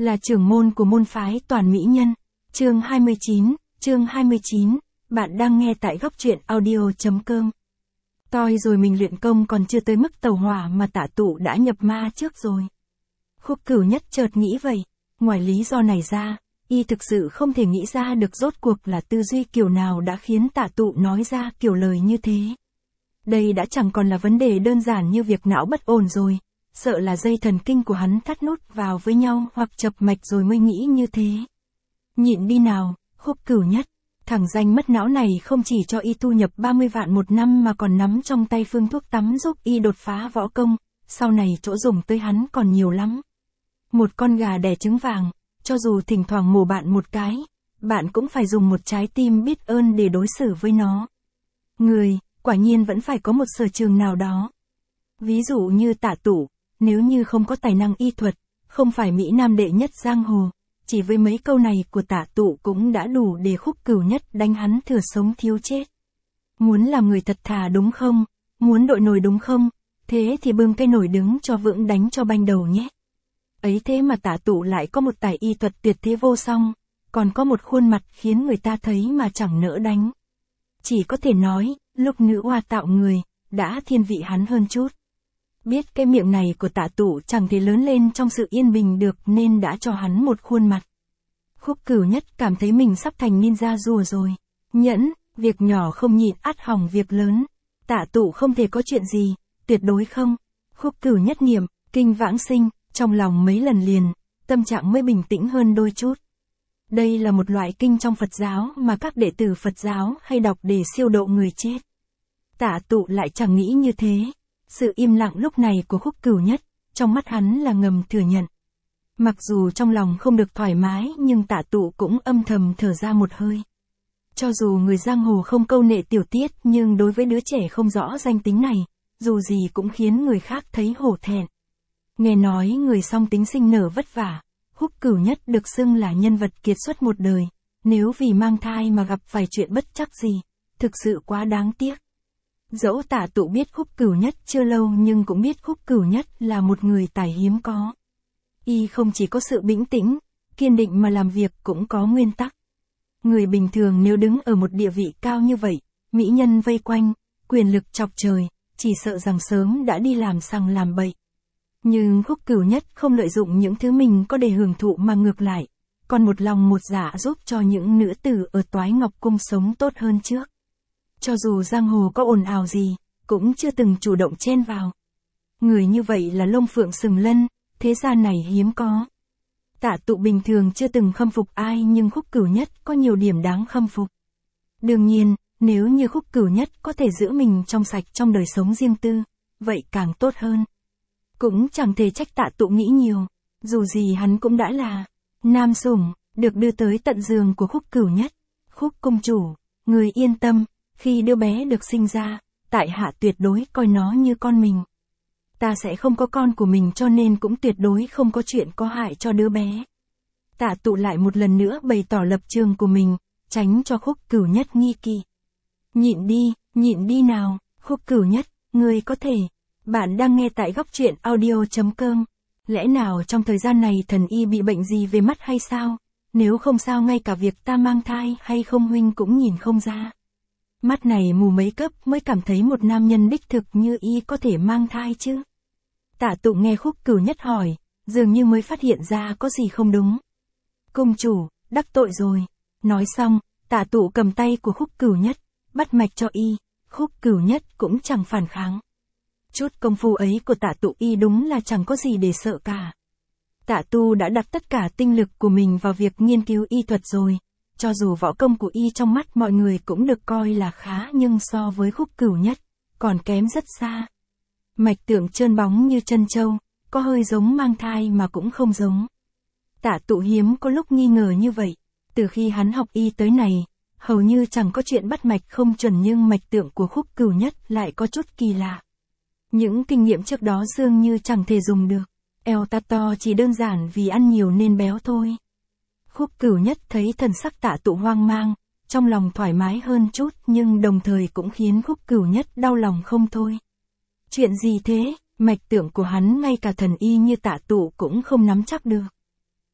là trưởng môn của môn phái Toàn Mỹ Nhân. Chương 29, bạn đang nghe tại góc truyện audio.com. Toi rồi mình luyện công còn chưa tới mức tàu hỏa mà Tạ Tụ đã nhập ma trước rồi. Khúc Cửu Nhất chợt nghĩ vậy, ngoài lý do này ra, y thực sự không thể nghĩ ra được rốt cuộc là tư duy kiểu nào đã khiến Tạ Tụ nói ra kiểu lời như thế. Đây đã chẳng còn là vấn đề đơn giản như việc não bất ổn rồi, sợ là dây thần kinh của hắn thắt nút vào với nhau hoặc chập mạch rồi mới nghĩ như thế. Nhịn đi nào, Khúc Cửu Nhất, thằng danh mất não này không chỉ cho y thu nhập 30 vạn một năm mà còn nắm trong tay phương thuốc tắm giúp y đột phá võ công, sau này chỗ dùng tới hắn còn nhiều lắm. Một con gà đẻ trứng vàng, cho dù thỉnh thoảng mổ bạn một cái, bạn cũng phải dùng một trái tim biết ơn để đối xử với nó. Người, quả nhiên vẫn phải có một sở trường nào đó. Ví dụ như Tạ Tụ, nếu như không có tài năng y thuật, không phải Mỹ Nam đệ nhất giang hồ, chỉ với mấy câu này của Tạ Tụ cũng đã đủ để Khúc Cửu Nhất đánh hắn thừa sống thiếu chết. Muốn làm người thật thà đúng không? Muốn đội nổi đúng không? Thế thì bưng cây nổi đứng cho vững đánh cho banh đầu nhé. Ấy thế mà Tạ Tụ lại có một tài y thuật tuyệt thế vô song, còn có một khuôn mặt khiến người ta thấy mà chẳng nỡ đánh. Chỉ có thể nói, lúc nữ hoa tạo người, đã thiên vị hắn hơn chút. Biết cái miệng này của Tạ Tụ chẳng thể lớn lên trong sự yên bình được nên đã cho hắn một khuôn mặt. Khúc Cửu Nhất cảm thấy mình sắp thành ninja rùa rồi. Nhẫn, việc nhỏ không nhịn ắt hỏng việc lớn. Tạ Tụ không thể có chuyện gì, tuyệt đối không. Khúc Cửu Nhất niệm, kinh vãng sinh, trong lòng mấy lần liền, tâm trạng mới bình tĩnh hơn đôi chút. Đây là một loại kinh trong Phật giáo mà các đệ tử Phật giáo hay đọc để siêu độ người chết. Tạ Tụ lại chẳng nghĩ như thế. Sự im lặng lúc này của Khúc Cửu Nhất, trong mắt hắn là ngầm thừa nhận. Mặc dù trong lòng không được thoải mái nhưng Tạ Tụ cũng âm thầm thở ra một hơi. Cho dù người giang hồ không câu nệ tiểu tiết nhưng đối với đứa trẻ không rõ danh tính này, dù gì cũng khiến người khác thấy hổ thẹn. Nghe nói người song tính sinh nở vất vả, Khúc Cửu Nhất được xưng là nhân vật kiệt xuất một đời, nếu vì mang thai mà gặp phải chuyện bất trắc gì, thực sự quá đáng tiếc. Dẫu Tạ Tụ biết Khúc Cửu Nhất chưa lâu nhưng cũng biết Khúc Cửu Nhất là một người tài hiếm có. Y không chỉ có sự bĩnh tĩnh, kiên định mà làm việc cũng có nguyên tắc. Người bình thường nếu đứng ở một địa vị cao như vậy, mỹ nhân vây quanh, quyền lực chọc trời, chỉ sợ rằng sớm đã đi làm sằng làm bậy. Nhưng Khúc Cửu Nhất không lợi dụng những thứ mình có để hưởng thụ mà ngược lại, còn một lòng một dạ giúp cho những nữ tử ở Toái Ngọc Cung sống tốt hơn trước. Cho dù giang hồ có ồn ào gì, cũng chưa từng chủ động chen vào. Người như vậy là lông phượng sừng lân, thế gian này hiếm có. Tạ Tụ bình thường chưa từng khâm phục ai nhưng Khúc Cửu Nhất có nhiều điểm đáng khâm phục. Đương nhiên, nếu như Khúc Cửu Nhất có thể giữ mình trong sạch trong đời sống riêng tư, vậy càng tốt hơn. Cũng chẳng thể trách Tạ Tụ nghĩ nhiều, dù gì hắn cũng đã là nam sủng, được đưa tới tận giường của Khúc Cửu Nhất. Khúc công chủ, người yên tâm, khi đứa bé được sinh ra, tại hạ tuyệt đối coi nó như con mình. Ta sẽ không có con của mình cho nên cũng tuyệt đối không có chuyện có hại cho đứa bé. Tạ Tụ lại một lần nữa bày tỏ lập trường của mình, tránh cho Khúc Cửu Nhất nghi kỵ. Nhịn đi nào, Khúc Cửu Nhất, người có thể. Bạn đang nghe tại góc truyện audio.com. Lẽ nào trong thời gian này thần y bị bệnh gì về mắt hay sao? Nếu không sao ngay cả việc ta mang thai hay không huynh cũng nhìn không ra. Mắt này mù mấy cấp mới cảm thấy một nam nhân đích thực như y có thể mang thai chứ? Tạ Tụ nghe Khúc Cửu Nhất hỏi, dường như mới phát hiện ra có gì không đúng. Công chủ, đắc tội rồi. Nói xong, Tạ Tụ cầm tay của Khúc Cửu Nhất, bắt mạch cho y, Khúc Cửu Nhất cũng chẳng phản kháng. Chút công phu ấy của Tạ Tụ y đúng là chẳng có gì để sợ cả. Tạ Tu đã đặt tất cả tinh lực của mình vào việc nghiên cứu y thuật rồi. Cho dù võ công của y trong mắt mọi người cũng được coi là khá nhưng so với Khúc Cửu Nhất, còn kém rất xa. Mạch tượng trơn bóng như chân trâu, có hơi giống mang thai mà cũng không giống. Tạ Tụ hiếm có lúc nghi ngờ như vậy. Từ khi hắn học y tới này, hầu như chẳng có chuyện bắt mạch không chuẩn nhưng mạch tượng của Khúc Cửu Nhất lại có chút kỳ lạ. Những kinh nghiệm trước đó dường như chẳng thể dùng được. Eo ta to chỉ đơn giản vì ăn nhiều nên béo thôi. Khúc Cửu Nhất thấy thần sắc Tạ Tụ hoang mang, trong lòng thoải mái hơn chút nhưng đồng thời cũng khiến Khúc Cửu Nhất đau lòng không thôi. Chuyện gì thế, mạch tượng của hắn ngay cả thần y như Tạ Tụ cũng không nắm chắc được.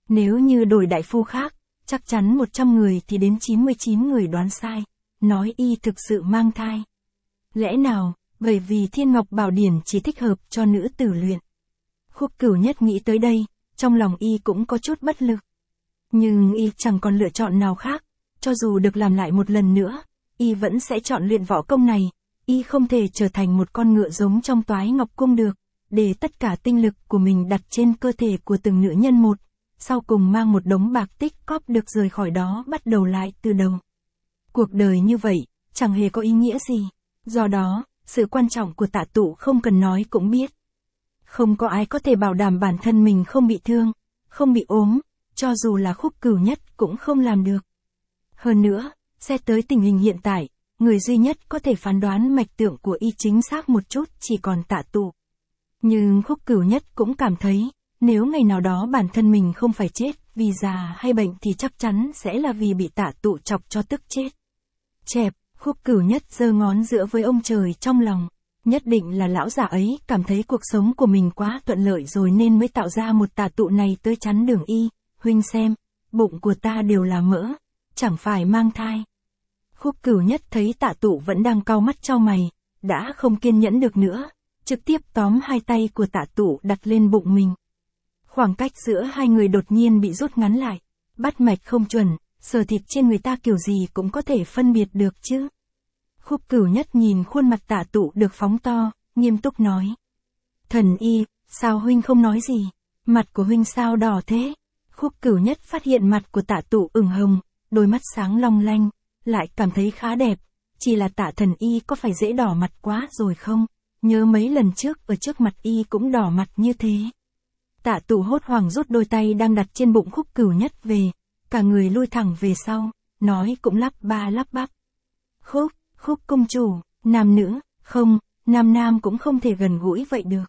Nếu như đổi đại phu khác, chắc chắn 100 người thì đến 99 người đoán sai, nói y thực sự mang thai. Lẽ nào, bởi vì Thiên Ngọc Bảo Điển chỉ thích hợp cho nữ tử luyện. Khúc Cửu Nhất nghĩ tới đây, trong lòng y cũng có chút bất lực. Nhưng y chẳng còn lựa chọn nào khác, cho dù được làm lại một lần nữa, y vẫn sẽ chọn luyện võ công này, y không thể trở thành một con ngựa giống trong Toái Ngọc Cung được, để tất cả tinh lực của mình đặt trên cơ thể của từng nữ nhân một, sau cùng mang một đống bạc tích cóp được rời khỏi đó bắt đầu lại từ đầu. Cuộc đời như vậy, chẳng hề có ý nghĩa gì, do đó, sự quan trọng của Tạ Tụ không cần nói cũng biết. Không có ai có thể bảo đảm bản thân mình không bị thương, không bị ốm, cho dù là Khúc Cửu Nhất cũng không làm được. Hơn nữa, xét tới tình hình hiện tại, người duy nhất có thể phán đoán mạch tượng của y chính xác một chút chỉ còn Tạ Tụ. Nhưng Khúc Cửu Nhất cũng cảm thấy, nếu ngày nào đó bản thân mình không phải chết vì già hay bệnh thì chắc chắn sẽ là vì bị Tạ Tụ chọc cho tức chết. Chẹp, Khúc Cửu Nhất giơ ngón giữa với ông trời trong lòng. Nhất định là lão già ấy cảm thấy cuộc sống của mình quá thuận lợi rồi nên mới tạo ra một Tạ Tụ này tới chắn đường y. Huynh xem, bụng của ta đều là mỡ, chẳng phải mang thai. Khúc Cửu Nhất thấy Tạ Tụ vẫn đang cau mắt chau mày, đã không kiên nhẫn được nữa, trực tiếp tóm hai tay của Tạ Tụ đặt lên bụng mình. Khoảng cách giữa hai người đột nhiên bị rút ngắn lại, bắt mạch không chuẩn, sờ thịt trên người ta kiểu gì cũng có thể phân biệt được chứ. Khúc Cửu Nhất nhìn khuôn mặt Tạ Tụ được phóng to, nghiêm túc nói. Thần y, sao huynh không nói gì? Mặt của huynh sao đỏ thế? Khúc Cửu Nhất phát hiện mặt của Tạ Tụ ửng hồng, đôi mắt sáng long lanh, lại cảm thấy khá đẹp. Chỉ là Tạ thần y có phải dễ đỏ mặt quá rồi không? Nhớ mấy lần trước ở trước mặt y cũng đỏ mặt như thế. Tạ Tụ hốt hoảng rút đôi tay đang đặt trên bụng Khúc Cửu Nhất về, cả người lui thẳng về sau, nói cũng lắp ba lắp bắp. Khúc công chủ, nam nữ, không, nam cũng không thể gần gũi vậy được.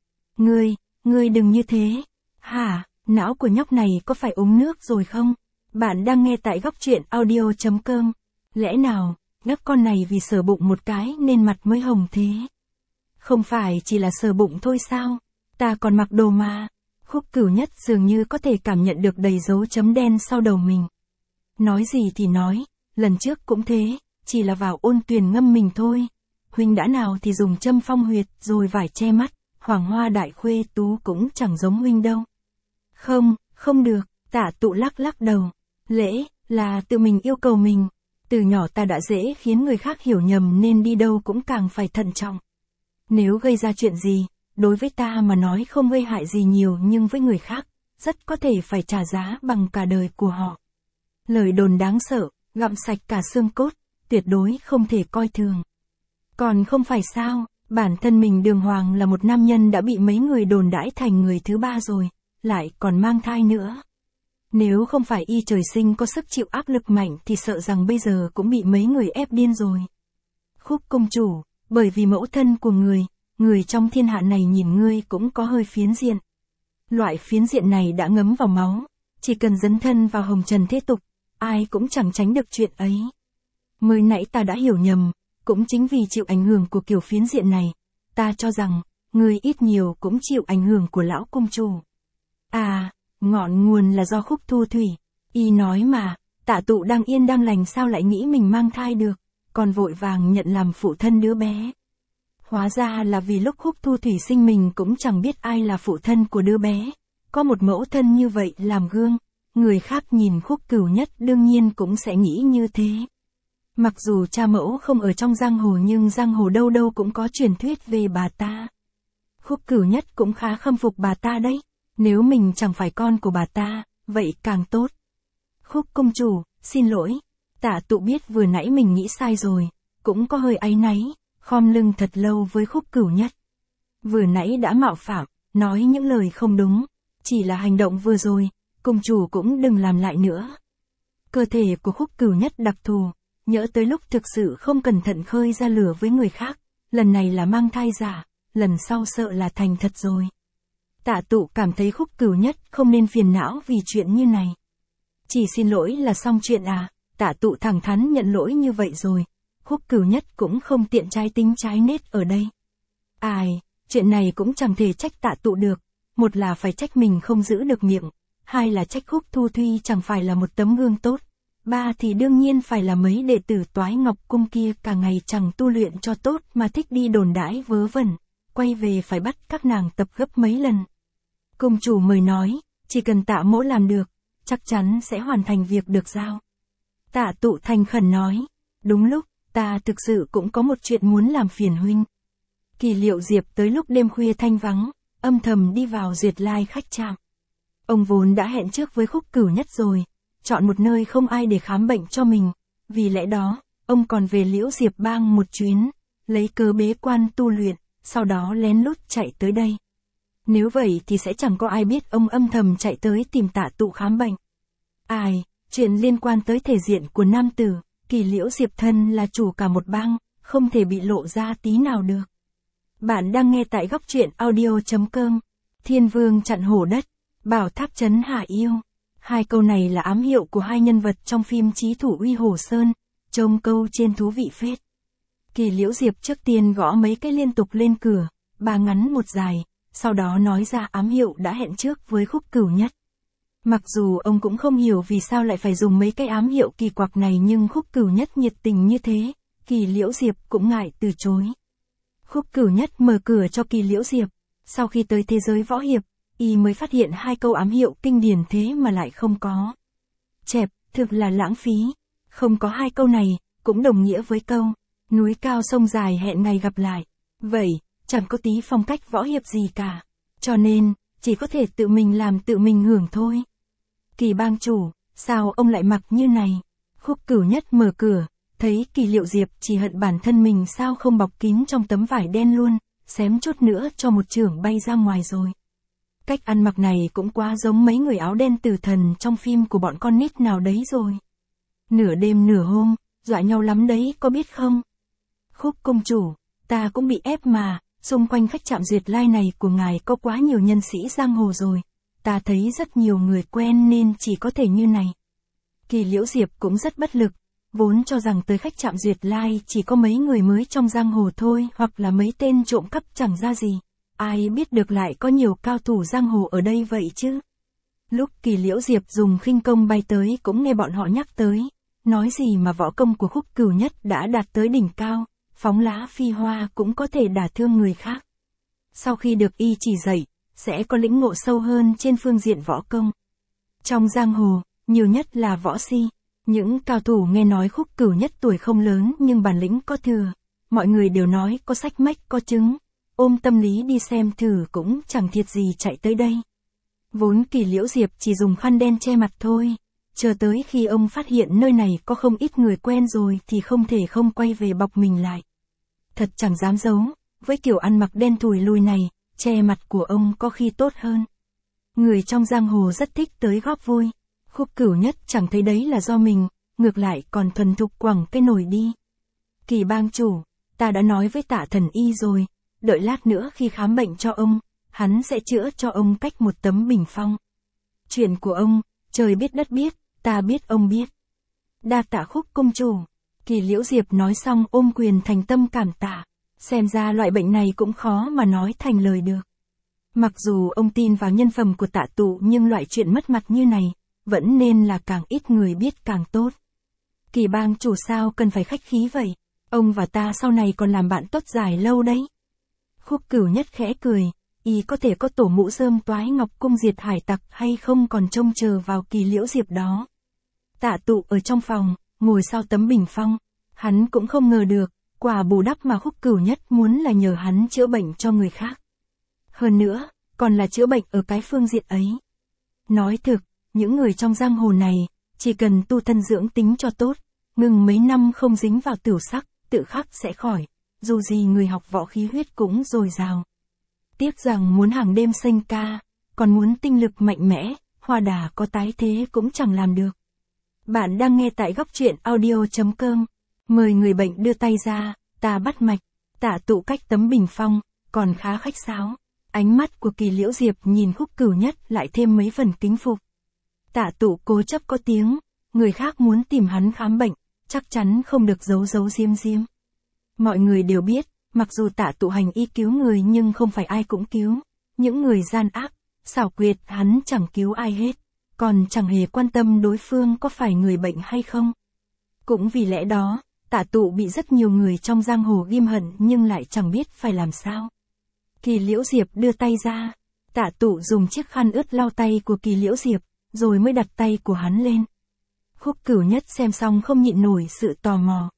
Ngươi đừng như thế. Hả, não của nhóc này có phải uống nước rồi không? Bạn đang nghe tại góc truyện audio.com. Lẽ nào, nhóc con này vì sờ bụng một cái nên mặt mới hồng thế? Không phải chỉ là sờ bụng thôi sao? Ta còn mặc đồ mà. Khúc Cửu Nhất dường như có thể cảm nhận được đầy dấu chấm đen sau đầu mình. Nói gì thì nói, lần trước cũng thế, chỉ là vào ôn tuyền ngâm mình thôi. Huynh đã nào thì dùng châm phong huyệt rồi vải che mắt, Hoàng Hoa Đại Khuê Tú cũng chẳng giống huynh đâu. Không được, Tạ Tụ lắc đầu. Lễ, là tự mình yêu cầu mình. Từ nhỏ ta đã dễ khiến người khác hiểu nhầm nên đi đâu cũng càng phải thận trọng. Nếu gây ra chuyện gì, đối với ta mà nói không gây hại gì nhiều nhưng với người khác, rất có thể phải trả giá bằng cả đời của họ. Lời đồn đáng sợ, gặm sạch cả xương cốt, tuyệt đối không thể coi thường. Còn không phải sao, bản thân mình Đường Hoàng là một nam nhân đã bị mấy người đồn đãi thành người thứ ba rồi, lại còn mang thai nữa. Nếu không phải y trời sinh có sức chịu áp lực mạnh thì sợ rằng bây giờ cũng bị mấy người ép điên rồi. Khúc công chủ, bởi vì mẫu thân của người trong thiên hạ này nhìn ngươi cũng có hơi phiến diện. Loại phiến diện này đã ngấm vào máu, chỉ cần dấn thân vào hồng trần thế tục, ai cũng chẳng tránh được chuyện ấy. Mới nãy ta đã hiểu nhầm, cũng chính vì chịu ảnh hưởng của kiểu phiến diện này, ta cho rằng, ngươi ít nhiều cũng chịu ảnh hưởng của lão công chủ. À, ngọn nguồn là do Khúc Thu Thủy, y nói mà, Tạ Tụ đang yên đang lành sao lại nghĩ mình mang thai được, còn vội vàng nhận làm phụ thân đứa bé. Hóa ra là vì lúc Khúc Thu Thủy sinh mình cũng chẳng biết ai là phụ thân của đứa bé, có một mẫu thân như vậy làm gương, người khác nhìn Khúc Cửu Nhất đương nhiên cũng sẽ nghĩ như thế. Mặc dù cha mẫu không ở trong giang hồ nhưng giang hồ đâu đâu cũng có truyền thuyết về bà ta. Khúc Cửu Nhất cũng khá khâm phục bà ta đấy, nếu mình chẳng phải con của bà ta, vậy càng tốt. Khúc công chủ, xin lỗi, Tạ Tụ biết vừa nãy mình nghĩ sai rồi, cũng có hơi áy náy, khom lưng thật lâu với Khúc Cửu Nhất. Vừa nãy đã mạo phạm, nói những lời không đúng, chỉ là hành động vừa rồi, công chủ cũng đừng làm lại nữa. Cơ thể của Khúc Cửu Nhất đặc thù, nhớ tới lúc thực sự không cẩn thận khơi ra lửa với người khác, lần này là mang thai giả, lần sau sợ là thành thật rồi. Tạ Tụ cảm thấy Khúc Cửu Nhất không nên phiền não vì chuyện như này. Chỉ xin lỗi là xong chuyện à, Tạ Tụ thẳng thắn nhận lỗi như vậy rồi, Khúc Cửu Nhất cũng không tiện trái tính trái nết ở đây. Ai, chuyện này cũng chẳng thể trách Tạ Tụ được, một là phải trách mình không giữ được miệng, 2 là trách Khúc Thu Thuy chẳng phải là một tấm gương tốt, 3 thì đương nhiên phải là mấy đệ tử Toái Ngọc Cung kia cả ngày chẳng tu luyện cho tốt mà thích đi đồn đãi vớ vẩn, quay về phải bắt các nàng tập gấp mấy lần. Cung chủ mời nói, chỉ cần Tạ mỗ làm được, chắc chắn sẽ hoàn thành việc được giao. Tạ Tụ thành khẩn nói, đúng lúc, ta thực sự cũng có một chuyện muốn làm phiền huynh. Kỳ Liệu Diệp tới lúc đêm khuya thanh vắng, âm thầm đi vào Duyệt Lai khách trạm. Ông vốn đã hẹn trước với Khúc Cửu Nhất rồi, chọn một nơi không ai để khám bệnh cho mình, vì lẽ đó, ông còn về Liễu Diệp Bang một chuyến, lấy cớ bế quan tu luyện, sau đó lén lút chạy tới đây. Nếu vậy thì sẽ chẳng có ai biết ông âm thầm chạy tới tìm Tạ Tụ khám bệnh. Ai, chuyện liên quan tới thể diện của nam tử, Kỳ Liễu Diệp thân là chủ cả một bang, không thể bị lộ ra tí nào được. Bạn đang nghe tại góc truyện audio.com. Thiên Vương chặn hổ đất, Bảo Tháp trấn Hạ Yêu. 2 câu này là ám hiệu của 2 nhân vật trong phim Chí Thủ Uy Hổ Sơn, trông câu trên thú vị phết. Kỳ Liễu Diệp trước tiên gõ mấy cái liên tục lên cửa, 3 ngắn 1 dài, sau đó nói ra ám hiệu đã hẹn trước với Khúc Cửu Nhất. Mặc dù ông cũng không hiểu vì sao lại phải dùng mấy cái ám hiệu kỳ quặc này nhưng Khúc Cửu Nhất nhiệt tình như thế, Kỳ Liễu Diệp cũng ngại từ chối. Khúc Cửu Nhất mở cửa cho Kỳ Liễu Diệp, sau khi tới thế giới võ hiệp, y mới phát hiện 2 câu ám hiệu kinh điển thế mà lại không có. Chẹp, thực là lãng phí, không có 2 câu này, cũng đồng nghĩa với câu, núi cao sông dài hẹn ngày gặp lại. Vậy, chẳng có tí phong cách võ hiệp gì cả, cho nên, chỉ có thể tự mình làm tự mình hưởng thôi. Kỳ bang chủ, sao ông lại mặc như này? Khúc Cửu Nhất mở cửa, thấy Kỳ Liệu Diệp chỉ hận bản thân mình sao không bọc kín trong tấm vải đen luôn, xém chút nữa cho một chưởng bay ra ngoài rồi. Cách ăn mặc này cũng quá giống mấy người áo đen tử thần trong phim của bọn con nít nào đấy rồi. Nửa đêm nửa hôm, dọa nhau lắm đấy có biết không? Khúc công chủ, ta cũng bị ép mà, xung quanh khách trạm Duyệt Lai này của ngài có quá nhiều nhân sĩ giang hồ rồi. Ta thấy rất nhiều người quen nên chỉ có thể như này. Kỳ Liễu Diệp cũng rất bất lực, vốn cho rằng tới khách trạm Duyệt Lai chỉ có mấy người mới trong giang hồ thôi hoặc là mấy tên trộm cắp chẳng ra gì. Ai biết được lại có nhiều cao thủ giang hồ ở đây vậy chứ. Lúc Kỳ Liễu Diệp dùng khinh công bay tới cũng nghe bọn họ nhắc tới, nói gì mà võ công của Khúc Cửu Nhất đã đạt tới đỉnh cao, phóng lá phi hoa cũng có thể đả thương người khác. Sau khi được y chỉ dạy, sẽ có lĩnh ngộ sâu hơn trên phương diện võ công. Trong giang hồ, nhiều nhất là võ si, những cao thủ nghe nói Khúc Cửu Nhất tuổi không lớn nhưng bản lĩnh có thừa, mọi người đều nói có sách mách có chứng, ôm tâm lý đi xem thử cũng chẳng thiệt gì chạy tới đây. Vốn Kỳ Liễu Diệp chỉ dùng khăn đen che mặt thôi, chờ tới khi ông phát hiện nơi này có không ít người quen rồi thì không thể không quay về bọc mình lại. Thật chẳng dám giấu, với kiểu ăn mặc đen thùi lùi này, che mặt của ông có khi tốt hơn. Người trong giang hồ rất thích tới góp vui. Khúc Cửu Nhất chẳng thấy đấy là do mình, ngược lại còn thuần thục quẳng cái nồi đi. Kỳ bang chủ, ta đã nói với Tạ thần y rồi, đợi lát nữa khi khám bệnh cho ông, hắn sẽ chữa cho ông cách một tấm bình phong. Chuyện của ông, trời biết đất biết, ta biết ông biết. Đa tạ Khúc công chủ. Kỳ Liễu Diệp nói xong ôm quyền thành tâm cảm tạ. Xem ra loại bệnh này cũng khó mà nói thành lời được. Mặc dù ông tin vào nhân phẩm của Tạ Tụ nhưng loại chuyện mất mặt như này, vẫn nên là càng ít người biết càng tốt. Kỳ bang chủ sao cần phải khách khí vậy, ông và ta sau này còn làm bạn tốt dài lâu đấy. Khúc Cửu Nhất khẽ cười, y có thể có tổ mũ rơm Toái Ngọc Cung diệt hải tặc hay không còn trông chờ vào Kỳ Liễu Diệp đó. Tạ Tụ ở trong phòng, ngồi sau tấm bình phong, hắn cũng không ngờ được, quả bù đắp mà Khúc Cửu Nhất muốn là nhờ hắn chữa bệnh cho người khác. Hơn nữa, còn là chữa bệnh ở cái phương diện ấy. Nói thực, những người trong giang hồ này, chỉ cần tu thân dưỡng tính cho tốt, ngừng mấy năm không dính vào tửu sắc, tự khắc sẽ khỏi, dù gì người học võ khí huyết cũng dồi dào. Tiếc rằng muốn hàng đêm sanh ca, còn muốn tinh lực mạnh mẽ, hoa đà có tái thế cũng chẳng làm được. Bạn đang nghe tại góc truyện audio.com. Mời người bệnh đưa tay ra, ta bắt mạch. Tạ Tụ cách tấm bình phong, còn khá khách sáo. Ánh mắt của Kỳ Liễu Diệp nhìn Khúc Cửu Nhất lại thêm mấy phần kính phục. Tạ Tụ cố chấp có tiếng, người khác muốn tìm hắn khám bệnh, chắc chắn không được giấu giấu diêm diêm. Mọi người đều biết, mặc dù Tạ Tụ hành y cứu người nhưng không phải ai cũng cứu. Những người gian ác, xảo quyệt hắn chẳng cứu ai hết. còn chẳng hề quan tâm đối phương có phải người bệnh hay không. Cũng vì lẽ đó, Tạ Tụ bị rất nhiều người trong giang hồ ghim hận nhưng lại chẳng biết phải làm sao. Kỳ Liễu Diệp đưa tay ra, Tạ Tụ dùng chiếc khăn ướt lau tay của Kỳ Liễu Diệp, rồi mới đặt tay của hắn lên. Khúc Cửu Nhất xem xong không nhịn nổi sự tò mò.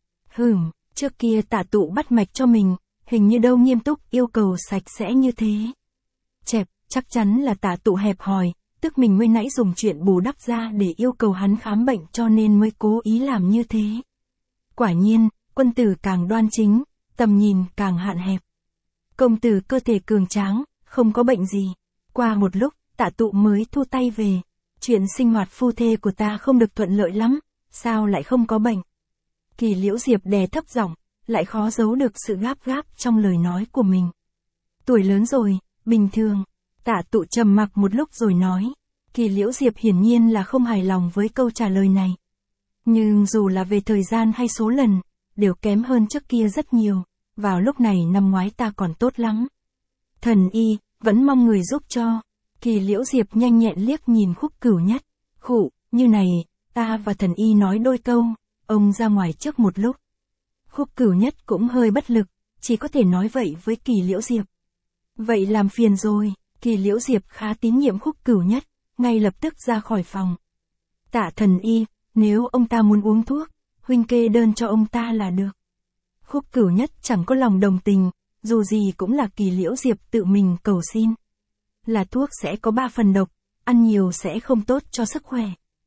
Trước kia Tạ Tụ bắt mạch cho mình, hình như đâu nghiêm túc yêu cầu sạch sẽ như thế. Chẹp, chắc chắn là Tạ Tụ hẹp hòi, tức mình mới nãy dùng chuyện bù đắp ra để yêu cầu hắn khám bệnh cho nên mới cố ý làm như thế. Quả nhiên, quân tử càng đoan chính, tầm nhìn càng hạn hẹp. Công tử cơ thể cường tráng, không có bệnh gì. Qua một lúc, Tạ Tụ mới thu tay về. Chuyện sinh hoạt phu thê của ta không được thuận lợi lắm, sao lại không có bệnh? Kỳ Liễu Diệp đè thấp giọng, lại khó giấu được sự gáp gáp trong lời nói của mình. Tuổi lớn rồi, bình thường. Tạ Tụ trầm mặc một lúc rồi nói. Kỳ Liễu Diệp hiển nhiên là không hài lòng với câu trả lời này. Nhưng dù là về thời gian hay số lần, đều kém hơn trước kia rất nhiều. Vào lúc này năm ngoái ta còn tốt lắm. Thần y, vẫn mong người giúp cho. Kỳ Liễu Diệp nhanh nhẹn liếc nhìn Khúc Cửu Nhất. Khụ, như này, ta và thần y nói đôi câu, ông ra ngoài trước một lúc. Khúc Cửu Nhất cũng hơi bất lực, chỉ có thể nói vậy với Kỳ Liễu Diệp. Vậy làm phiền rồi, Kỳ Liễu Diệp khá tín nhiệm Khúc Cửu Nhất, ngay lập tức ra khỏi phòng. Tạ thần y, nếu ông ta muốn uống thuốc, huynh kê đơn cho ông ta là được. Khúc Cửu Nhất chẳng có lòng đồng tình, dù gì cũng là Kỳ Liễu Diệp tự mình cầu xin. Là thuốc sẽ có 3 phần độc, ăn nhiều sẽ không tốt cho sức khỏe.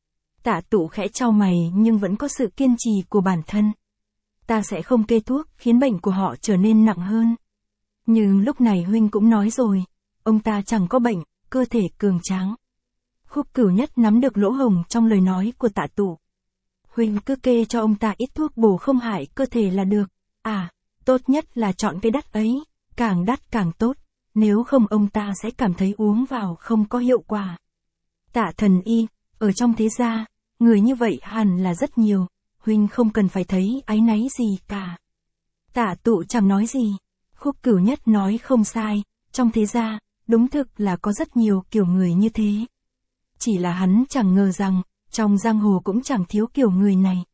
Tạ Tụ khẽ chau mày nhưng vẫn có sự kiên trì của bản thân. Ta sẽ không kê thuốc khiến bệnh của họ trở nên nặng hơn. Nhưng lúc này huynh cũng nói rồi, ông ta chẳng có bệnh, cơ thể cường tráng. Khúc Cửu Nhất nắm được lỗ hổng trong lời nói của Tạ Tụ. Huynh cứ kê cho ông ta ít thuốc bổ không hại cơ thể là được. À, tốt nhất là chọn cái đắt ấy, càng đắt càng tốt, nếu không ông ta sẽ cảm thấy uống vào không có hiệu quả. Tạ thần y, ở trong thế gia, người như vậy hẳn là rất nhiều, huynh không cần phải thấy áy náy gì cả. Tạ Tụ chẳng nói gì. Khúc Cửu Nhất nói không sai, trong thế gia, đúng thực là có rất nhiều kiểu người như thế. Chỉ là hắn chẳng ngờ rằng, trong giang hồ cũng chẳng thiếu kiểu người này.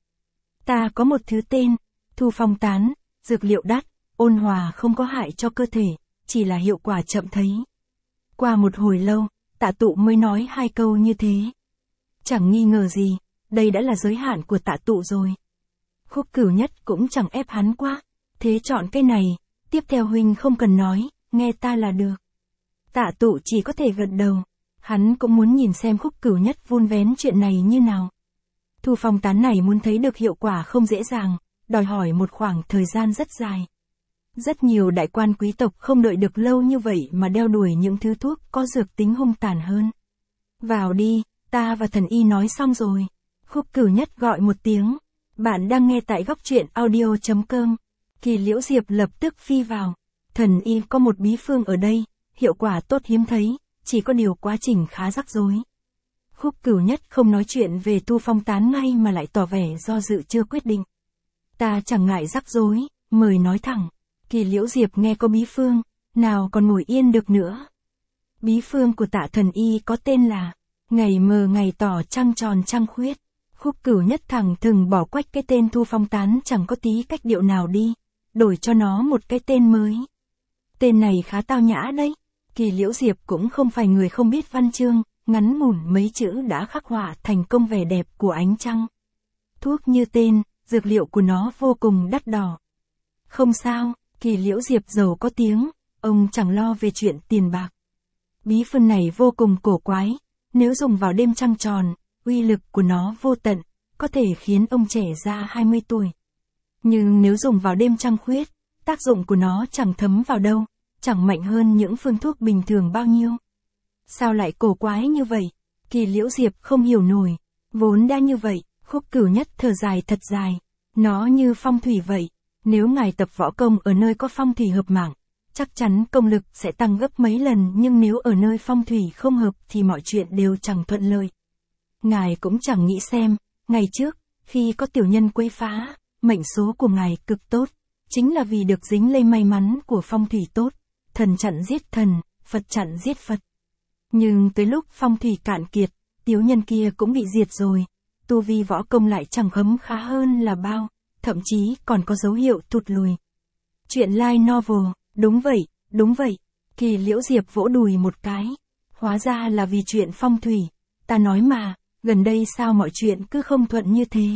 Ta có một thứ tên, Thu Phong Tán, dược liệu đắt, ôn hòa không có hại cho cơ thể, chỉ là hiệu quả chậm thấy. Qua một hồi lâu, Tạ Tụ mới nói 2 câu như thế. Chẳng nghi ngờ gì, đây đã là giới hạn của Tạ Tụ rồi. Khúc Cửu Nhất cũng chẳng ép hắn quá, thế chọn cái này, tiếp theo huynh không cần nói, nghe ta là được. Tạ Tụ chỉ có thể gật đầu, hắn cũng muốn nhìn xem Khúc Cửu Nhất vun vén chuyện này như nào. Thu Phong Tán này muốn thấy được hiệu quả không dễ dàng, đòi hỏi một khoảng thời gian rất dài. Rất nhiều đại quan quý tộc không đợi được lâu như vậy mà đeo đuổi những thứ thuốc có dược tính hung tàn hơn. Vào đi, ta và thần y nói xong rồi. Khúc Cửu Nhất gọi một tiếng. Bạn đang nghe tại góc truyện audio.com. Kỳ Liễu Diệp lập tức phi vào. Thần y có một bí phương ở đây, hiệu quả tốt hiếm thấy, chỉ có điều quá trình khá rắc rối. Khúc Cửu Nhất không nói chuyện về Thu Phong Tán ngay mà lại tỏ vẻ do dự chưa quyết định. Ta chẳng ngại rắc rối, mời nói thẳng. Kỳ Liễu Diệp nghe có bí phương, nào còn ngồi yên được nữa. Bí phương của Tạ thần y có tên là Ngày mờ ngày tỏ trăng tròn trăng khuyết. Khúc Cửu Nhất thẳng thừng bỏ quách cái tên Thu Phong Tán chẳng có tí cách điệu nào đi, đổi cho nó một cái tên mới. Tên này khá tao nhã đấy. Kỳ Liễu Diệp cũng không phải người không biết văn chương, ngắn ngủn mấy chữ đã khắc họa thành công vẻ đẹp của ánh trăng. Thuốc như tên, dược liệu của nó vô cùng đắt đỏ. Không sao, Kỳ Liễu Diệp giàu có tiếng, ông chẳng lo về chuyện tiền bạc. Bí phương này vô cùng cổ quái, nếu dùng vào đêm trăng tròn, uy lực của nó vô tận, có thể khiến ông trẻ ra 20 tuổi. Nhưng nếu dùng vào đêm trăng khuyết, tác dụng của nó chẳng thấm vào đâu, chẳng mạnh hơn những phương thuốc bình thường bao nhiêu. Sao lại cổ quái như vậy? Kỳ Liễu Diệp không hiểu nổi. Vốn đã như vậy, Khúc Cửu Nhất thở dài thật dài. Nó như phong thủy vậy. Nếu ngài tập võ công ở nơi có phong thủy hợp mạng, chắc chắn công lực sẽ tăng gấp mấy lần, nhưng nếu ở nơi phong thủy không hợp thì mọi chuyện đều chẳng thuận lợi. Ngài cũng chẳng nghĩ xem, ngày trước, khi có tiểu nhân quấy phá, mệnh số của ngài cực tốt, chính là vì được dính lây may mắn của phong thủy tốt, thần chặn giết thần, Phật chặn giết Phật. Nhưng tới lúc phong thủy cạn kiệt, tiếu nhân kia cũng bị diệt rồi, tu vi võ công lại chẳng khấm khá hơn là bao, thậm chí còn có dấu hiệu thụt lùi. Chuyện light novel, đúng vậy, Kỳ Liễu Diệp vỗ đùi một cái. Hóa ra là vì chuyện phong thủy, ta nói mà, gần đây sao mọi chuyện cứ không thuận như thế.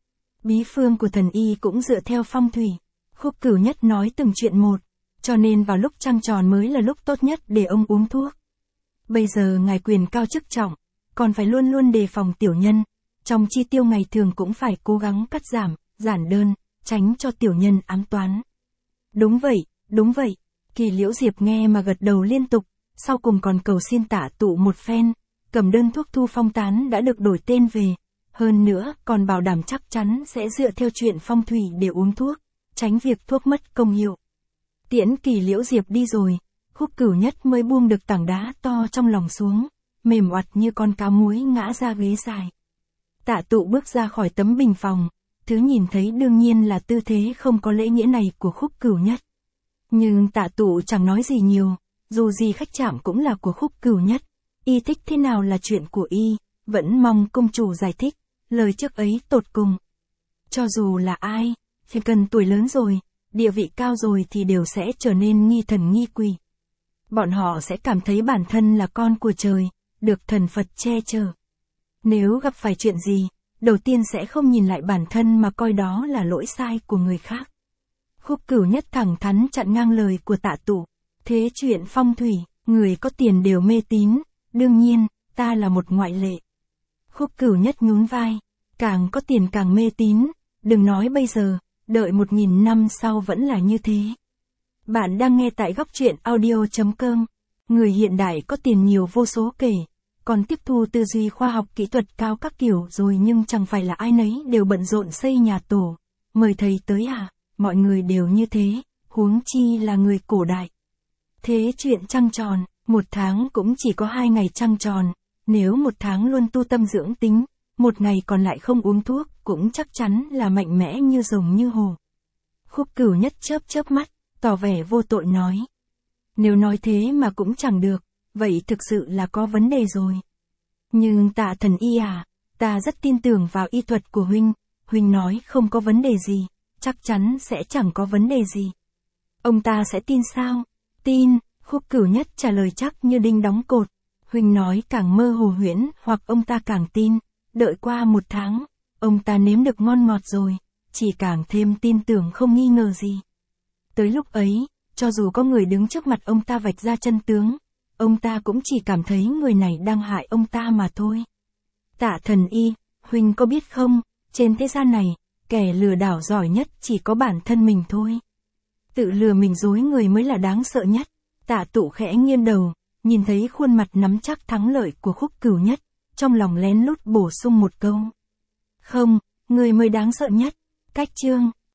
Bí phương của thần y cũng dựa theo phong thủy. Khúc Cửu Nhất nói từng chuyện một, cho nên vào lúc trăng tròn mới là lúc tốt nhất để ông uống thuốc. Bây giờ ngài quyền cao chức trọng, còn phải luôn luôn đề phòng tiểu nhân, trong chi tiêu ngày thường cũng phải cố gắng cắt giảm, giản đơn, tránh cho tiểu nhân ám toán. Đúng vậy, Kỳ Liễu Diệp nghe mà gật đầu liên tục, sau cùng còn cầu xin Tạ Tụ một phen, cầm đơn thuốc thu phong tán đã được đổi tên về, hơn nữa còn bảo đảm chắc chắn sẽ dựa theo chuyện phong thủy để uống thuốc, tránh việc thuốc mất công hiệu. Tiễn Kỳ Liễu Diệp đi rồi, Khúc Cửu Nhất mới buông được tảng đá to trong lòng xuống, mềm oặt như con cá muối ngã ra ghế dài. Tạ Tụ bước ra khỏi tấm bình phòng, thứ nhìn thấy đương nhiên là tư thế không có lễ nghĩa này của Khúc Cửu Nhất. Nhưng Tạ Tụ chẳng nói gì nhiều, dù gì khách trạm cũng là của Khúc Cửu Nhất, y thích thế nào là chuyện của y, vẫn mong công chủ giải thích, lời trước ấy tột cùng. Cho dù là ai, thì cần tuổi lớn rồi, địa vị cao rồi thì đều sẽ trở nên nghi thần nghi quỷ. Bọn họ sẽ cảm thấy bản thân là con của trời, được thần Phật che chở. Nếu gặp phải chuyện gì, đầu tiên sẽ không nhìn lại bản thân mà coi đó là lỗi sai của người khác. Khúc Cửu Nhất thẳng thắn chặn ngang lời của Tạ Tụ. Thế chuyện phong thủy, người có tiền đều mê tín, đương nhiên, ta là một ngoại lệ. Khúc Cửu Nhất nhún vai, càng có tiền càng mê tín, đừng nói bây giờ, đợi 1000 năm sau vẫn là như thế. Bạn đang nghe tại góc truyện audio.com, người hiện đại có tiền nhiều vô số kể, còn tiếp thu tư duy khoa học kỹ thuật cao các kiểu rồi nhưng chẳng phải là ai nấy đều bận rộn xây nhà tổ. Mời thầy tới à, mọi người đều như thế, huống chi là người cổ đại. Thế chuyện trăng tròn, một tháng cũng chỉ có 2 ngày trăng tròn, nếu một tháng luôn tu tâm dưỡng tính, một ngày còn lại không uống thuốc, cũng chắc chắn là mạnh mẽ như rồng như hổ. Khúc Cửu Nhất chớp mắt, tỏ vẻ vô tội nói. Nếu nói thế mà cũng chẳng được, vậy thực sự là có vấn đề rồi. Nhưng Tạ thần y à, ta rất tin tưởng vào y thuật của huynh nói không có vấn đề gì, chắc chắn sẽ chẳng có vấn đề gì. Ông ta sẽ tin sao? Tin, Khúc Cửu Nhất trả lời chắc như đinh đóng cột. Huynh nói càng mơ hồ huyễn, hoặc ông ta càng tin. Đợi qua 1 tháng, ông ta nếm được ngon ngọt rồi, chỉ càng thêm tin tưởng không nghi ngờ gì. Tới lúc ấy, cho dù có người đứng trước mặt ông ta vạch ra chân tướng, ông ta cũng chỉ cảm thấy người này đang hại ông ta mà thôi. Tạ thần y, huynh có biết không, trên thế gian này, kẻ lừa đảo giỏi nhất chỉ có bản thân mình thôi. Tự lừa mình dối người mới là đáng sợ nhất. Tạ Tụ khẽ nghiêng đầu, nhìn thấy khuôn mặt nắm chắc thắng lợi của Khúc Cửu Nhất, trong lòng lén lút bổ sung một câu. Không, người mới đáng sợ nhất. Cách chương